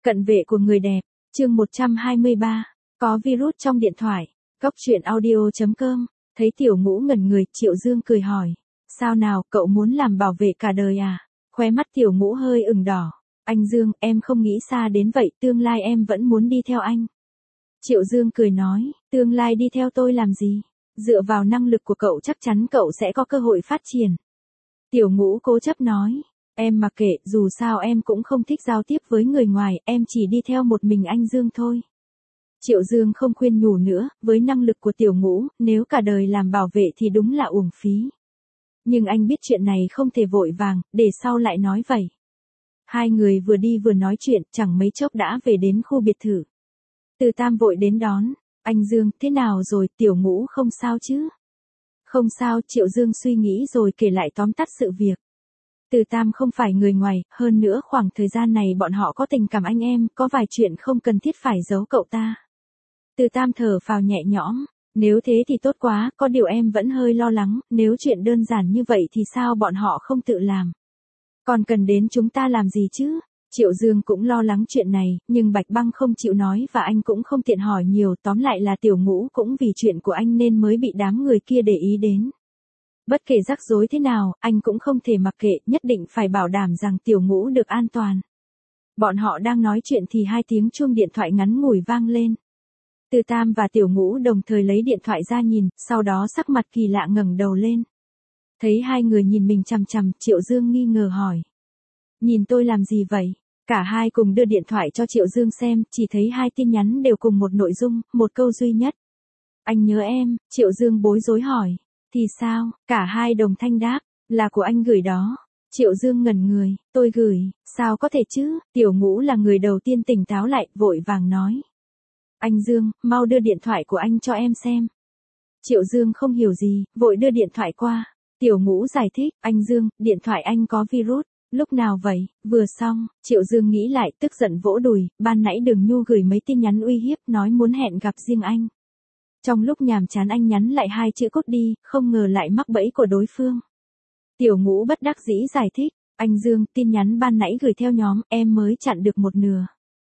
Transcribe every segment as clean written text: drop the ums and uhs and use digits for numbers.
Cận vệ của người đẹp, chương 123, có virus trong điện thoại, Cóc truyện audio.com, thấy Tiểu Ngũ ngẩn người, Triệu Dương cười hỏi, sao nào, cậu muốn làm bảo vệ cả đời à? Khóe mắt Tiểu Ngũ hơi ửng đỏ, anh Dương, em không nghĩ xa đến vậy, tương lai em vẫn muốn đi theo anh. Triệu Dương cười nói, tương lai đi theo tôi làm gì? Dựa vào năng lực của cậu chắc chắn cậu sẽ có cơ hội phát triển. Tiểu Ngũ cố chấp nói, em mặc kệ, dù sao em cũng không thích giao tiếp với người ngoài, em chỉ đi theo một mình anh Dương thôi. Triệu Dương không khuyên nhủ nữa, với năng lực của Tiểu Ngũ, nếu cả đời làm bảo vệ thì đúng là uổng phí. Nhưng anh biết chuyện này không thể vội vàng, để sau lại nói vậy. Hai người vừa đi vừa nói chuyện, chẳng mấy chốc đã về đến khu biệt thự. Từ Tam vội đến đón, anh Dương, thế nào rồi, Tiểu Ngũ không sao chứ? Không sao, Triệu Dương suy nghĩ rồi kể lại tóm tắt sự việc. Từ Tam không phải người ngoài, hơn nữa khoảng thời gian này bọn họ có tình cảm anh em, có vài chuyện không cần thiết phải giấu cậu ta. Từ Tam thở phào nhẹ nhõm, nếu thế thì tốt quá, có điều em vẫn hơi lo lắng, nếu chuyện đơn giản như vậy thì sao bọn họ không tự làm? Còn cần đến chúng ta làm gì chứ? Triệu Dương cũng lo lắng chuyện này, nhưng Bạch Băng không chịu nói và anh cũng không tiện hỏi nhiều, tóm lại là Tiểu Ngũ cũng vì chuyện của anh nên mới bị đám người kia để ý đến. Bất kể rắc rối thế nào, anh cũng không thể mặc kệ, nhất định phải bảo đảm rằng Tiểu Ngũ được an toàn. Bọn họ đang nói chuyện thì hai tiếng chuông điện thoại ngắn ngủi vang lên. Từ Tam và Tiểu Ngũ đồng thời lấy điện thoại ra nhìn, sau đó sắc mặt kỳ lạ ngẩng đầu lên. Thấy hai người nhìn mình chằm chằm, Triệu Dương nghi ngờ hỏi. Nhìn tôi làm gì vậy? Cả hai cùng đưa điện thoại cho Triệu Dương xem, chỉ thấy hai tin nhắn đều cùng một nội dung, một câu duy nhất. Anh nhớ em, Triệu Dương bối rối hỏi. Thì sao? Cả hai đồng thanh đáp, là của anh gửi đó. Triệu Dương ngẩn người, tôi gửi, sao có thể chứ? Tiểu Ngũ là người đầu tiên tỉnh táo lại, vội vàng nói. Anh Dương, mau đưa điện thoại của anh cho em xem. Triệu Dương không hiểu gì, vội đưa điện thoại qua. Tiểu Ngũ giải thích, anh Dương, điện thoại anh có virus. Lúc nào vậy? Vừa xong, Triệu Dương nghĩ lại, tức giận vỗ đùi, ban nãy Đường Nhu gửi mấy tin nhắn uy hiếp, nói muốn hẹn gặp riêng anh. Trong lúc nhàm chán anh nhắn lại hai chữ cốt đi, không ngờ lại mắc bẫy của đối phương. Tiểu Ngũ bất đắc dĩ giải thích, anh Dương, tin nhắn ban nãy gửi theo nhóm, em mới chặn được một nửa.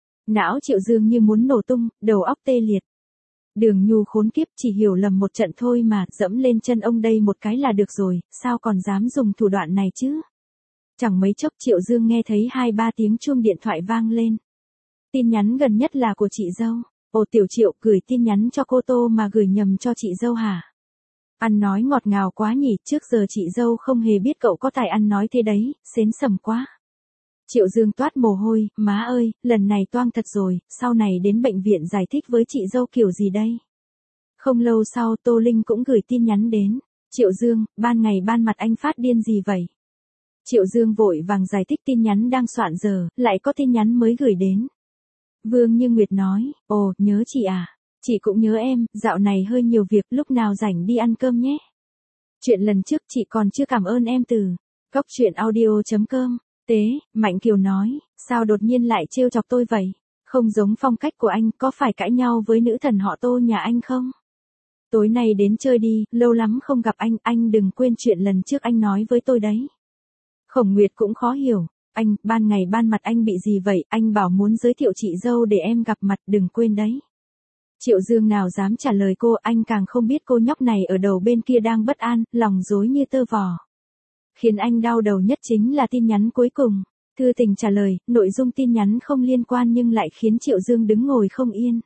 Não Triệu Dương như muốn nổ tung, đầu óc tê liệt. Đường Nhu khốn kiếp, chỉ hiểu lầm một trận thôi mà, dẫm lên chân ông đây một cái là được rồi, sao còn dám dùng thủ đoạn này chứ? Chẳng mấy chốc Triệu Dương nghe thấy 2-3 tiếng chuông điện thoại vang lên. Tin nhắn gần nhất là của chị dâu. Ồ Tiểu Triệu, gửi tin nhắn cho cô Tô mà gửi nhầm cho chị dâu hả? Ăn nói ngọt ngào quá nhỉ, trước giờ chị dâu không hề biết cậu có tài ăn nói thế đấy, xến sẩm quá. Triệu Dương toát mồ hôi, má ơi, lần này toang thật rồi, sau này đến bệnh viện giải thích với chị dâu kiểu gì đây? Không lâu sau Tô Linh cũng gửi tin nhắn đến. Triệu Dương, ban ngày ban mặt anh phát điên gì vậy? Triệu Dương vội vàng giải thích tin nhắn đang soạn giờ, lại có tin nhắn mới gửi đến. Vương Như Nguyệt nói, ồ, nhớ chị à? Chị cũng nhớ em, dạo này hơi nhiều việc, lúc nào rảnh đi ăn cơm nhé. Chuyện lần trước chị còn chưa cảm ơn em từ. Cóc truyện audio.com. Tế, Mạnh Kiều nói, sao đột nhiên lại trêu chọc tôi vậy? Không giống phong cách của anh, có phải cãi nhau với nữ thần họ Tô nhà anh không? Tối nay đến chơi đi, lâu lắm không gặp anh đừng quên chuyện lần trước anh nói với tôi đấy. Khổng Nguyệt cũng khó hiểu, anh, ban ngày ban mặt anh bị gì vậy, anh bảo muốn giới thiệu chị dâu để em gặp mặt, đừng quên đấy. Triệu Dương nào dám trả lời cô, anh càng không biết cô nhóc này ở đầu bên kia đang bất an, lòng rối như tơ vò. Khiến anh đau đầu nhất chính là tin nhắn cuối cùng. Thư Tình trả lời, nội dung tin nhắn không liên quan nhưng lại khiến Triệu Dương đứng ngồi không yên.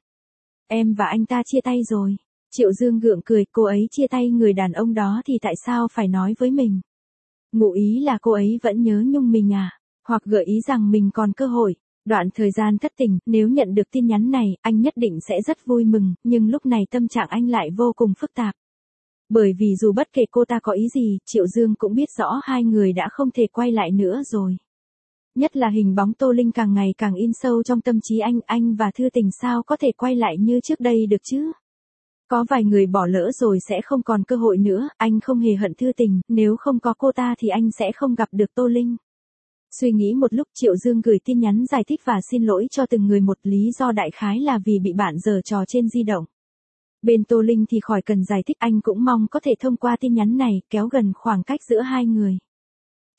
Em và anh ta chia tay rồi. Triệu Dương gượng cười, cô ấy chia tay người đàn ông đó thì tại sao phải nói với mình? Ngụ ý là cô ấy vẫn nhớ nhung mình à? Hoặc gợi ý rằng mình còn cơ hội. Đoạn thời gian thất tình, nếu nhận được tin nhắn này, anh nhất định sẽ rất vui mừng, nhưng lúc này tâm trạng anh lại vô cùng phức tạp. Bởi vì dù bất kể cô ta có ý gì, Triệu Dương cũng biết rõ hai người đã không thể quay lại nữa rồi. Nhất là hình bóng Tô Linh càng ngày càng in sâu trong tâm trí anh và Thư Tình sao có thể quay lại như trước đây được chứ? Có vài người bỏ lỡ rồi sẽ không còn cơ hội nữa, anh không hề hận Thư Tình, nếu không có cô ta thì anh sẽ không gặp được Tô Linh. Suy nghĩ một lúc Triệu Dương gửi tin nhắn giải thích và xin lỗi cho từng người một, lý do đại khái là vì bị bạn giở trò trên di động. Bên Tô Linh thì khỏi cần giải thích, anh cũng mong có thể thông qua tin nhắn này kéo gần khoảng cách giữa hai người.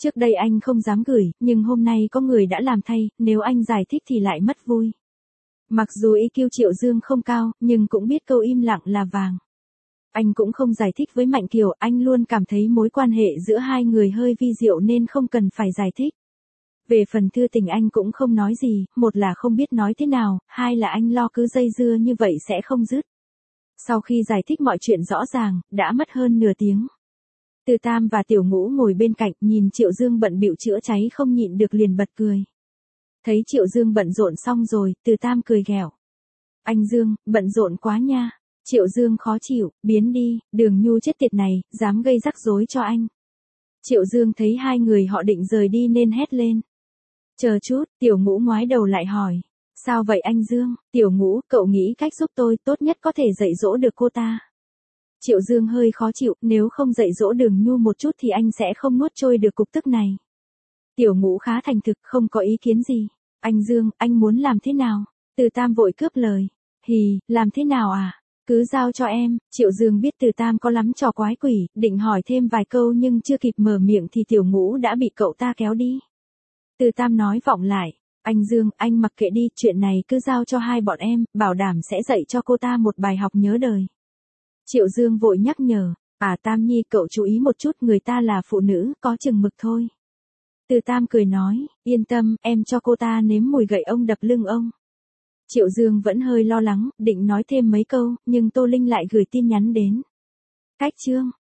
Trước đây anh không dám gửi, nhưng hôm nay có người đã làm thay, nếu anh giải thích thì lại mất vui. Mặc dù EQ Triệu Dương không cao, nhưng cũng biết câu im lặng là vàng. Anh cũng không giải thích với Mạnh Kiều, anh luôn cảm thấy mối quan hệ giữa hai người hơi vi diệu nên không cần phải giải thích. Về phần thư tình anh cũng không nói gì, một là không biết nói thế nào, hai là anh lo cứ dây dưa như vậy sẽ không dứt. Sau khi giải thích mọi chuyện rõ ràng, đã mất hơn nửa tiếng. Từ Tam và Tiểu Ngũ ngồi bên cạnh nhìn Triệu Dương bận bịu chữa cháy không nhịn được liền bật cười. Thấy Triệu Dương bận rộn xong rồi, Từ Tam cười ghẹo. Anh Dương, bận rộn quá nha. Triệu Dương khó chịu, biến đi, Đường Nhu chết tiệt này, dám gây rắc rối cho anh. Triệu Dương thấy hai người họ định rời đi nên hét lên. Chờ chút, Tiểu Ngũ ngoái đầu lại hỏi. Sao vậy anh Dương? Tiểu Ngũ, cậu nghĩ cách giúp tôi, tốt nhất có thể dạy dỗ được cô ta. Triệu Dương hơi khó chịu, nếu không dạy dỗ Đường Nhu một chút thì anh sẽ không nuốt trôi được cục tức này. Tiểu Ngũ khá thành thực, không có ý kiến gì. Anh Dương, anh muốn làm thế nào? Từ Tam vội cướp lời. Hì, làm thế nào à? Cứ giao cho em. Triệu Dương biết Từ Tam có lắm trò quái quỷ, định hỏi thêm vài câu nhưng chưa kịp mở miệng thì Tiểu Ngũ đã bị cậu ta kéo đi. Từ Tam nói vọng lại. Anh Dương, anh mặc kệ đi, chuyện này cứ giao cho hai bọn em, bảo đảm sẽ dạy cho cô ta một bài học nhớ đời. Triệu Dương vội nhắc nhở. Tam Nhi cậu chú ý một chút, người ta là phụ nữ, có chừng mực thôi. Từ Tam cười nói, yên tâm, em cho cô ta nếm mùi gậy ông đập lưng ông. Triệu Dương vẫn hơi lo lắng, định nói thêm mấy câu, nhưng Tô Linh lại gửi tin nhắn đến. Cách chương.